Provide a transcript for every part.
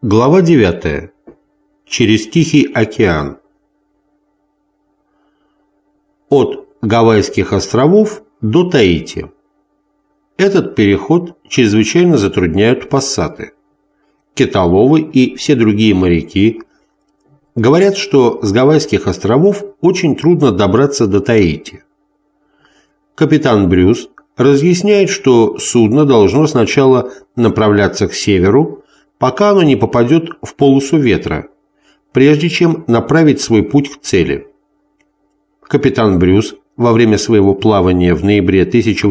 Глава 9. Через Тихий океан. От Гавайских островов до Таити. Этот переход чрезвычайно затрудняют пассаты. Китоловы и все другие моряки говорят, что с Гавайских островов очень трудно добраться до Таити. Капитан Брюс разъясняет, что судно должно сначала направляться к северу, пока оно не попадет в полосу ветра, прежде чем направить свой путь к цели. Капитан Брюс во время своего плавания в ноябре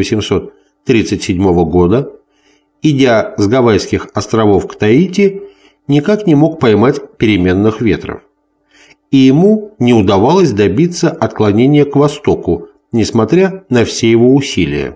1837 года, идя с Гавайских островов к Таити, никак не мог поймать переменных ветров, и ему не удавалось добиться отклонения к востоку, несмотря на все его усилия.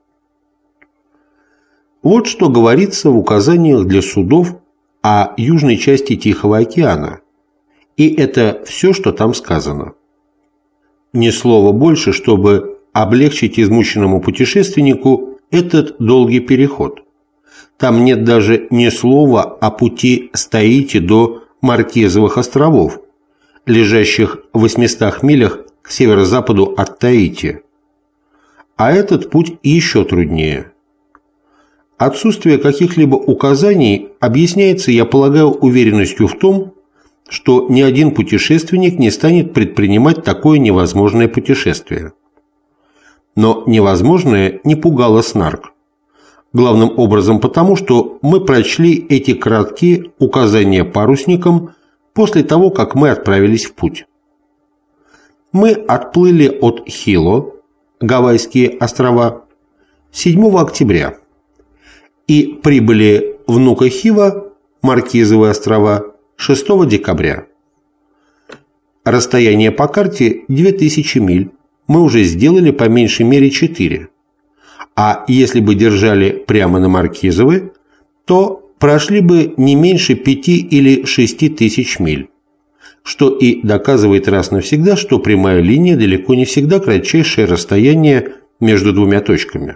Вот что говорится в указаниях для судов о южной части Тихого океана, и это все, что там сказано. Ни слова больше, чтобы облегчить измученному путешественнику этот долгий переход. Там нет даже ни слова о пути с Таити до Маркезовых островов, лежащих в 800 милях к северо-западу от Таити. А этот путь еще труднее. Отсутствие каких-либо указаний объясняется, я полагаю, уверенностью в том, что ни один путешественник не станет предпринимать такое невозможное путешествие. Но невозможное не пугало Снарк. Главным образом потому, что мы прочли эти краткие указания парусникам после того, как мы отправились в путь. Мы отплыли от Хило, Гавайские острова, 7 октября и прибыли в Нука-Хива, Маркизовые острова, 6 декабря. Расстояние по карте 2000 миль, мы уже сделали по меньшей мере 4. А если бы держали прямо на Маркизовы, то прошли бы не меньше 5 или 6 тысяч миль, что и доказывает раз навсегда, что прямая линия далеко не всегда кратчайшее расстояние между двумя точками.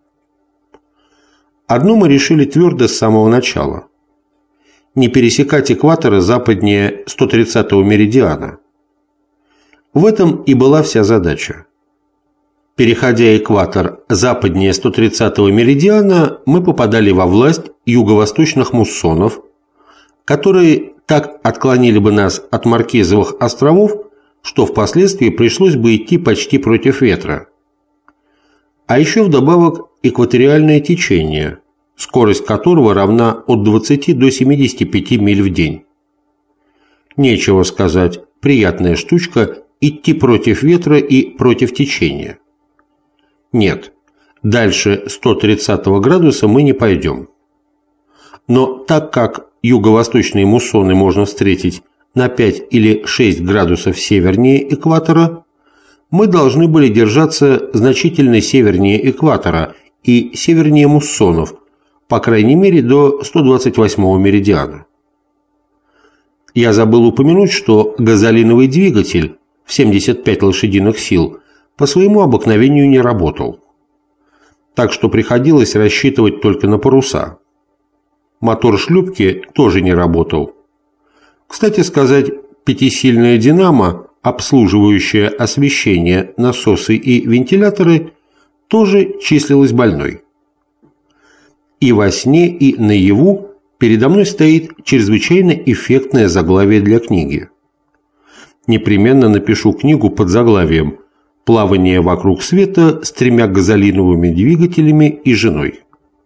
Одно мы решили твердо с самого начала – не пересекать экватора западнее 130-го меридиана. В этом и была вся задача. Переходя экватор западнее 130-го меридиана, мы попадали во власть юго-восточных муссонов, которые так отклонили бы нас от Маркизовых островов, что впоследствии пришлось бы идти почти против ветра. А еще вдобавок экваториальное течение, скорость которого равна от 20 до 75 миль в день. Нечего сказать, приятная штучка идти против ветра и против течения. Нет, дальше 130 градуса мы не пойдем. Но так как юго-восточные муссоны можно встретить на 5 или 6 градусов севернее экватора, мы должны были держаться значительно севернее экватора и севернее муссонов, по крайней мере до 128-го меридиана. Я забыл упомянуть, что газолиновый двигатель в 75 лошадиных сил по своему обыкновению не работал, так что приходилось рассчитывать только на паруса. Мотор шлюпки тоже не работал. Кстати сказать, пятисильная динамо, обслуживающая освещение, насосы и вентиляторы, тоже числилась больной. И во сне, и наяву передо мной стоит чрезвычайно эффектное заглавие для книги. Непременно напишу книгу под заглавием «Плавание вокруг света с 3 газолиновыми двигателями и женой».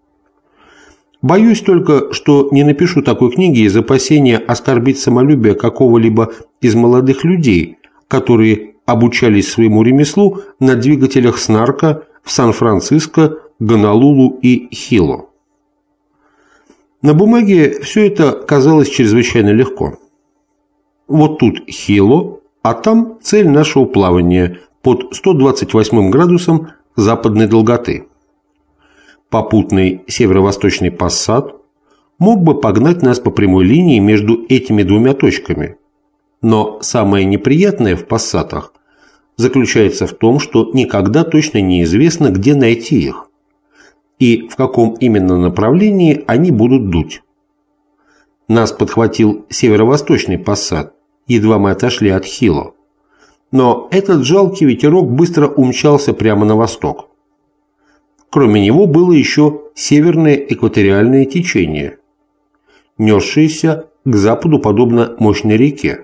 Боюсь только, что не напишу такой книги из опасения оскорбить самолюбие какого-либо из молодых людей, которые обучались своему ремеслу на двигателях Снарка в Сан-Франциско, Гонолулу и Хило. На бумаге все это казалось чрезвычайно легко. Вот тут Хило, а там цель нашего плавания под 128 градусом западной долготы. Попутный северо-восточный пассат мог бы погнать нас по прямой линии между этими двумя точками. Но самое неприятное в пассатах заключается в том, что никогда точно неизвестно, где найти их и в каком именно направлении они будут дуть. Нас подхватил северо-восточный пассат, едва мы отошли от Хило. Но этот жалкий ветерок быстро умчался прямо на восток. Кроме него было еще северное экваториальное течение, несшееся к западу подобно мощной реке.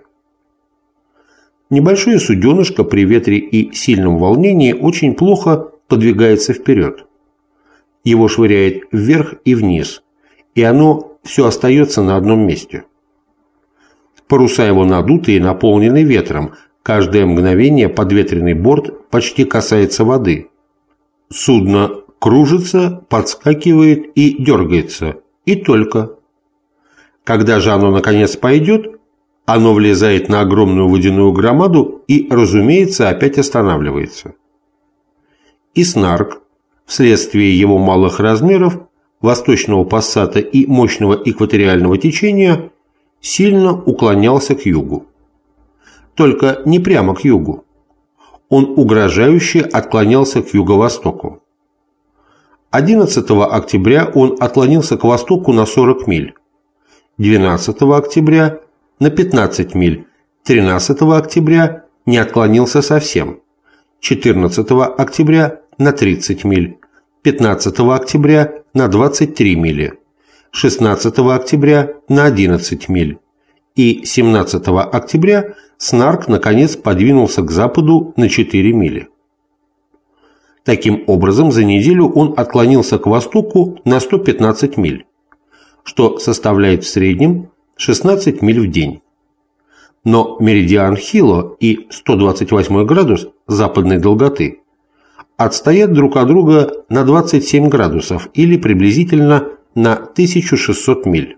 Небольшое суденышко при ветре и сильном волнении очень плохо подвигается вперед. Его швыряет вверх и вниз, и оно все остается на одном месте. Паруса его надуты и наполнены ветром, каждое мгновение подветренный борт почти касается воды. Судно кружится, подскакивает и дергается, и только. Когда же оно наконец пойдет, оно влезает на огромную водяную громаду и, разумеется, опять останавливается. И Снарк, вследствие его малых размеров, восточного пассата и мощного экваториального течения, сильно уклонялся к югу. Только не прямо к югу. Он угрожающе отклонялся к юго-востоку. 11 октября он отклонился к востоку на 40 миль, 12 октября на 15 миль, 13 октября не отклонился совсем, 14 октября на 30 миль, 15 октября на 23 мили, 16 октября на 11 миль, и 17 октября Снарк наконец подвинулся к западу на 4 мили. Таким образом, за неделю он отклонился к востоку на 115 миль, что составляет в среднем 16 миль в день. Но меридиан Хило и 128 градус западной долготы отстоят друг от друга на 27 градусов или приблизительно на 1600 миль.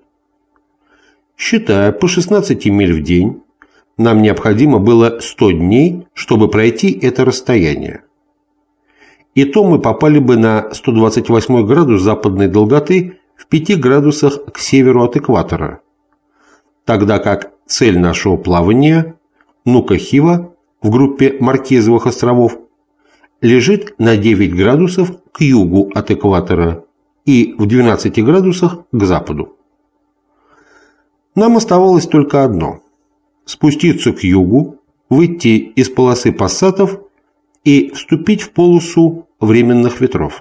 Считая по 16 миль в день, нам необходимо было 100 дней, чтобы пройти это расстояние. И то мы попали бы на 128 градус западной долготы в 5 градусах к северу от экватора, тогда как цель нашего плавания, Нука-Хива в группе Маркезовых островов, лежит на 9 градусов к югу от экватора и в 12 градусах к западу. Нам оставалось только одно – спуститься к югу, выйти из полосы пассатов и вступить в полосу временных ветров.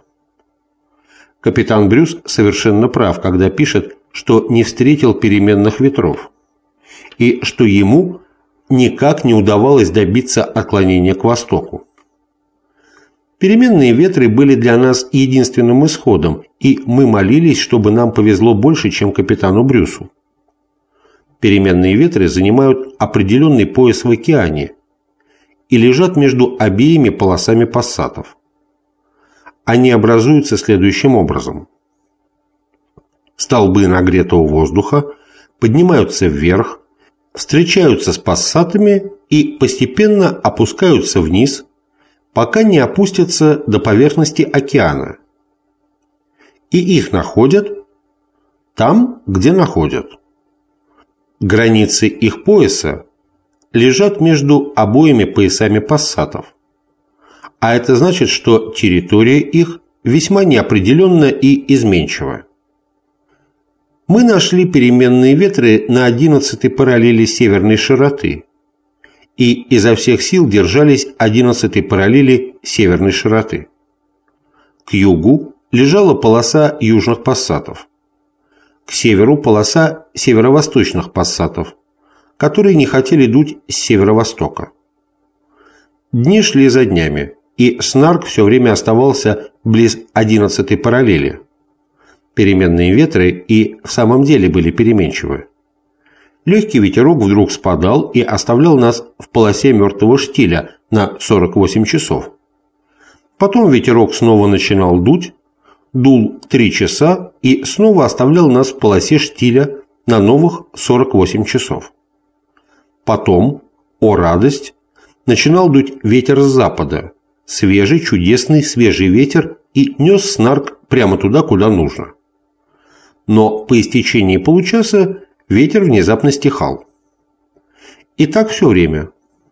Капитан Брюс совершенно прав, когда пишет, что не встретил переменных ветров, и что ему никак не удавалось добиться отклонения к востоку. Переменные ветры были для нас единственным исходом, и мы молились, чтобы нам повезло больше, чем капитану Брюсу. Переменные ветры занимают определенный пояс в океане и лежат между обеими полосами пассатов. Они образуются следующим образом. Столбы нагретого воздуха поднимаются вверх, встречаются с пассатами и постепенно опускаются вниз, пока не опустятся до поверхности океана. И их находят там, где находят. Границы их пояса лежат между обоими поясами пассатов, а это значит, что территория их весьма неопределенна и изменчива. Мы нашли переменные ветры на 11-й параллели северной широты и изо всех сил держались 11-й параллели северной широты. К югу лежала полоса южных пассатов, к северу полоса северо-восточных пассатов, которые не хотели дуть с северо-востока. Дни шли за днями, и Снарк все время оставался близ 11-й параллели. Переменные ветры и в самом деле были переменчивы. Легкий ветерок вдруг спадал и оставлял нас в полосе мертвого штиля на 48 часов. Потом ветерок снова начинал дуть, дул 3 часа и снова оставлял нас в полосе штиля на новых 48 часов. Потом, о радость, начинал дуть ветер с запада, свежий, чудесный, свежий ветер, и нес Снарк прямо туда, куда нужно. Но по истечении получаса ветер внезапно стихал. И так все время.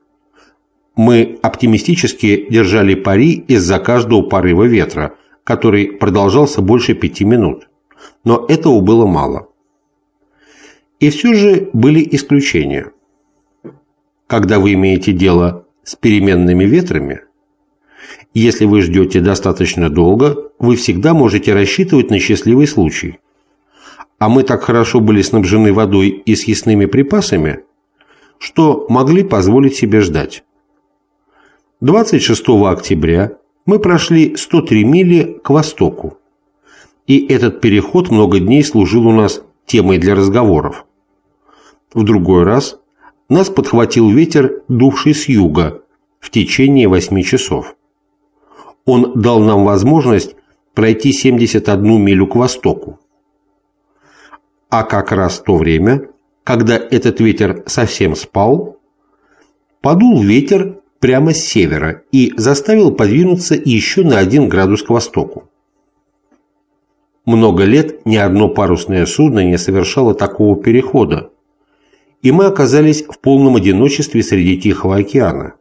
Мы оптимистически держали пари из-за каждого порыва ветра, который продолжался больше 5 минут, но этого было мало. И все же были исключения. Когда вы имеете дело с переменными ветрами, если вы ждете достаточно долго, вы всегда можете рассчитывать на счастливый случай. А мы так хорошо были снабжены водой и съестными припасами, что могли позволить себе ждать. 26 октября мы прошли 103 мили к востоку, и этот переход много дней служил у нас темой для разговоров. В другой раз нас подхватил ветер, дувший с юга, в течение 8 часов. Он дал нам возможность пройти 71 милю к востоку. А как раз в то время, когда этот ветер совсем спал, подул ветер прямо с севера и заставил подвинуться еще на 1 градус к востоку. Много лет ни одно парусное судно не совершало такого перехода, и мы оказались в полном одиночестве среди Тихого океана.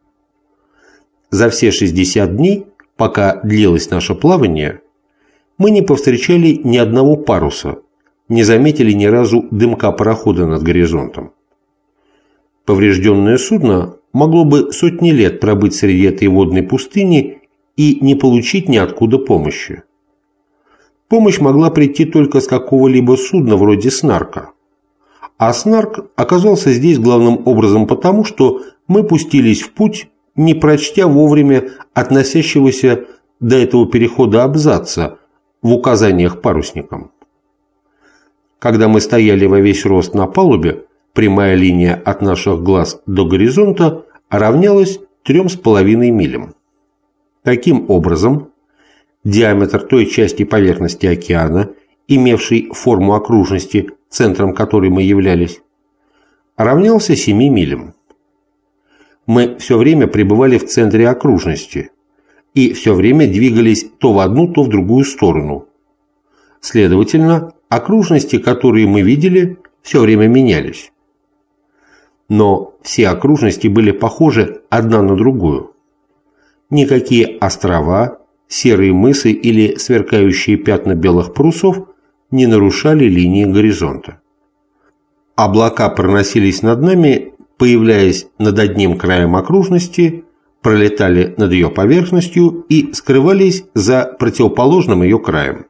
За все 60 дней, пока длилось наше плавание, мы не повстречали ни одного паруса, не заметили ни разу дымка парохода над горизонтом. Поврежденное судно могло бы сотни лет пробыть среди этой водной пустыни и не получить ниоткуда помощи. Помощь могла прийти только с какого-либо судна вроде «Снарка». А «Снарк» оказался здесь главным образом потому, что мы пустились в путь, не прочтя вовремя относящегося до этого перехода абзаца в указаниях парусникам. Когда мы стояли во весь рост на палубе, прямая линия от наших глаз до горизонта равнялась 3,5 милям. Таким образом, диаметр той части поверхности океана, имевшей форму окружности, центром которой мы являлись, равнялся 7 милям. Мы все время пребывали в центре окружности и все время двигались то в одну, то в другую сторону. Следовательно, окружности, которые мы видели, все время менялись. Но все окружности были похожи одна на другую. Никакие острова, серые мысы или сверкающие пятна белых парусов не нарушали линии горизонта. Облака проносились над нами, появляясь над одним краем окружности, пролетали над ее поверхностью и скрывались за противоположным ее краем.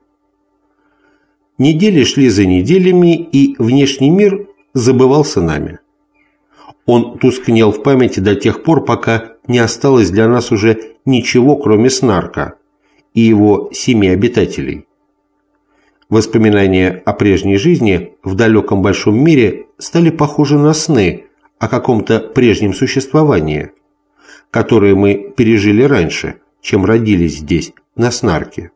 Недели шли за неделями, и внешний мир забывался нами. Он тускнел в памяти до тех пор, пока не осталось для нас уже ничего, кроме Снарка и его 7 обитателей. Воспоминания о прежней жизни в далеком большом мире стали похожи на сны о каком-то прежнем существовании, которое мы пережили раньше, чем родились здесь, на Снарке.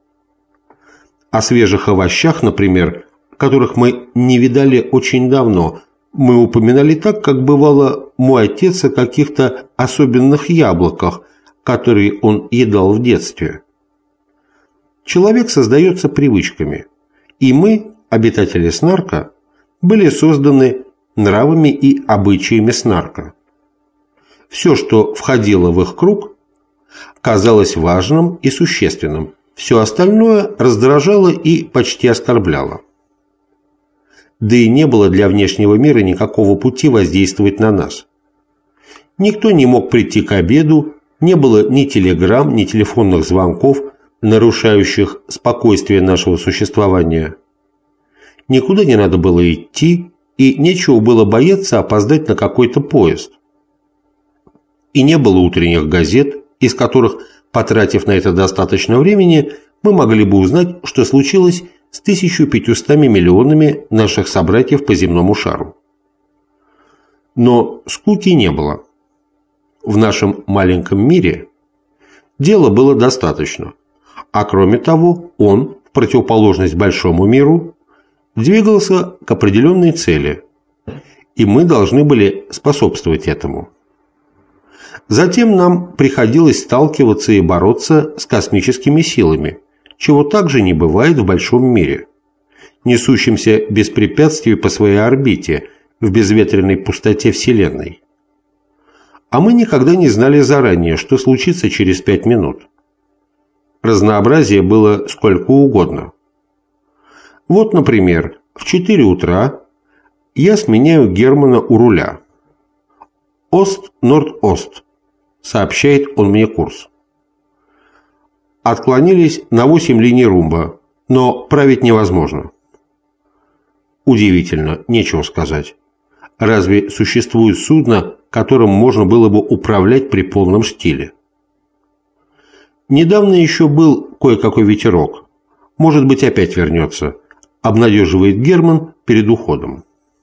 О свежих овощах, например, которых мы не видали очень давно, мы упоминали так, как бывало мой отец о каких-то особенных яблоках, которые он едал в детстве. Человек создается привычками, и мы, обитатели Снарка, были созданы нравами и обычаями Снарка. Все, что входило в их круг, казалось важным и существенным, все остальное раздражало и почти оскорбляло. Да и не было для внешнего мира никакого пути воздействовать на нас. Никто не мог прийти к обеду, не было ни телеграмм, ни телефонных звонков, нарушающих спокойствие нашего существования. Никуда не надо было идти, и нечего было бояться опоздать на какой-то поезд. И не было утренних газет, из которых, потратив на это достаточно времени, мы могли бы узнать, что случилось с 1500 миллионами наших собратьев по земному шару. Но скуки не было. В нашем маленьком мире дела было достаточно, а кроме того, он, в противоположность большому миру, двигался к определенной цели, и мы должны были способствовать этому. Затем нам приходилось сталкиваться и бороться с космическими силами, чего также не бывает в большом мире, несущемся без препятствий по своей орбите в безветренной пустоте Вселенной. А мы никогда не знали заранее, что случится через 5 минут. Разнообразие было сколько угодно. Вот, например, в 4 утра Я сменяю Германа у руля. Ост-Норд-Ост, сообщает он мне курс. Отклонились на 8 линий румба, но править невозможно. Удивительно, нечего сказать. Разве существует судно, которым можно было бы управлять при полном штиле? Недавно еще был кое-какой ветерок. Может быть, опять вернется, обнадеживает Герман перед уходом.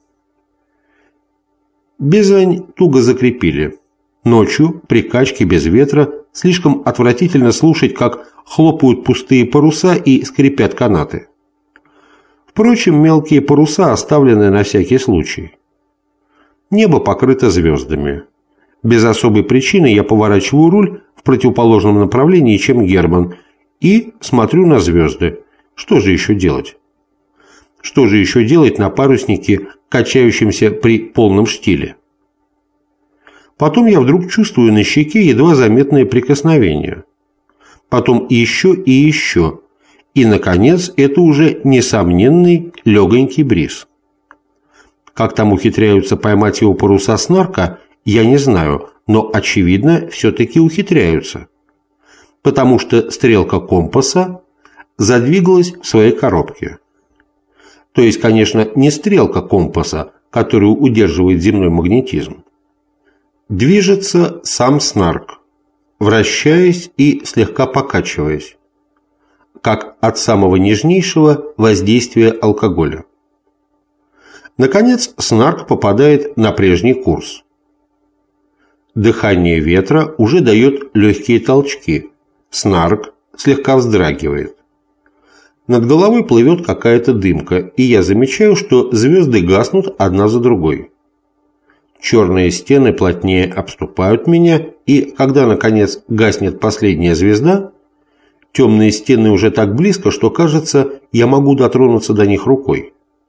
Бизань туго закрепили. Ночью, при качке без ветра, слишком отвратительно слушать, как хлопают пустые паруса и скрипят канаты. Впрочем, мелкие паруса оставлены на всякий случай. Небо покрыто звездами. Без особой причины я поворачиваю руль в противоположном направлении, чем Герман, и смотрю на звезды. Что же еще делать? Что же еще делать на паруснике, качающемся при полном штиле? Потом я вдруг чувствую на щеке едва заметное прикосновение. Потом еще и еще. И, наконец, это уже несомненный легонький бриз. Как там ухитряются поймать его паруса снарка, я не знаю, но, очевидно, все-таки ухитряются. Потому что стрелка компаса задвигалась в своей коробке. То есть, конечно, не стрелка компаса, которую удерживает земной магнетизм. Движется сам снарк, вращаясь и слегка покачиваясь, как от самого нежнейшего воздействия алкоголя. Наконец, снарк попадает на прежний курс. Дыхание ветра уже дает легкие толчки, снарк слегка вздрагивает. Над головой плывет какая-то дымка, и я замечаю, что звезды гаснут одна за другой. Черные стены плотнее обступают меня, и когда, наконец, гаснет последняя звезда, темные стены уже так близко, что, кажется, я могу дотронуться до них рукой.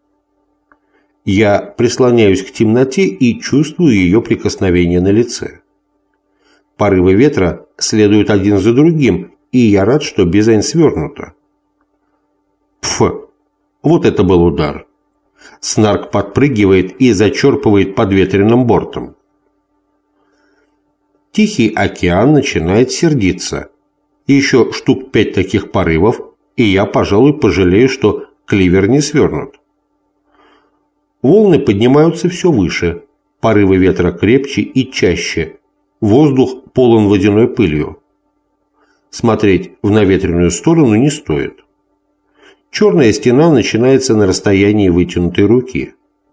Я прислоняюсь к темноте и чувствую ее прикосновение на лице. Порывы ветра следуют один за другим, и я рад, что Бизань свернута. Пф! Вот это был удар! Снарк подпрыгивает и зачерпывает подветренным бортом. Тихий океан начинает сердиться. Еще штук 5 таких порывов, и я, пожалуй, пожалею, что кливер не свернут. Волны поднимаются все выше, порывы ветра крепче и чаще, воздух полон водяной пылью. Смотреть в наветренную сторону не стоит. Черная стена начинается на расстоянии вытянутой руки.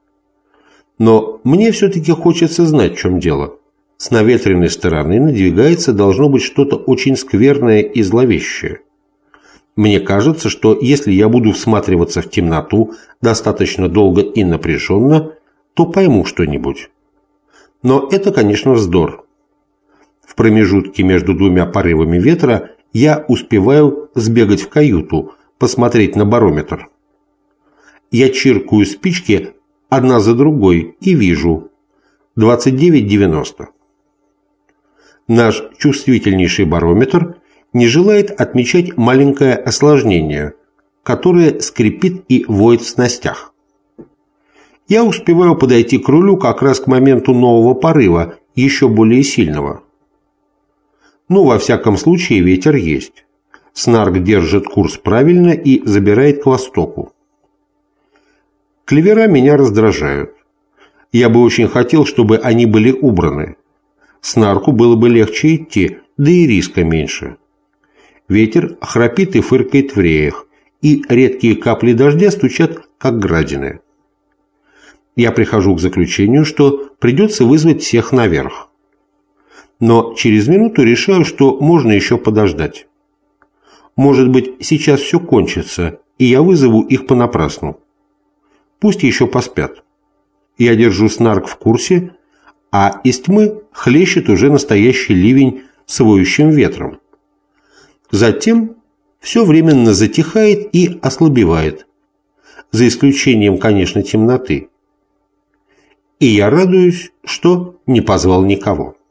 Но мне все-таки хочется знать, в чем дело. С наветренной стороны надвигается должно быть что-то очень скверное и зловещее. Мне кажется, что если я буду всматриваться в темноту достаточно долго и напряженно, то пойму что-нибудь. Но это, конечно, вздор. В промежутке между двумя порывами ветра я успеваю сбегать в каюту, посмотреть на барометр. Я чиркаю спички одна за другой и вижу 29,90. Наш чувствительнейший барометр не желает отмечать маленькое осложнение, которое скрипит и воет в снастях. Я успеваю подойти к рулю как раз к моменту нового порыва, еще более сильного. Ну, во всяком случае, ветер есть. Снарк держит курс правильно и забирает к востоку. Клевера меня раздражают. Я бы очень хотел, чтобы они были убраны. Снарку было бы легче идти, да и риска меньше. Ветер храпит и фыркает в реях, и редкие капли дождя стучат, как градины. Я прихожу к заключению, что придется вызвать всех наверх. Но через минуту решаю, что можно еще подождать. Может быть, сейчас все кончится, и я вызову их понапрасну. Пусть еще поспят. Я держу снарк в курсе, а из тьмы хлещет уже настоящий ливень с воющим ветром. Затем все временно затихает и ослабевает, за исключением, конечно, темноты. И я радуюсь, что не позвал никого.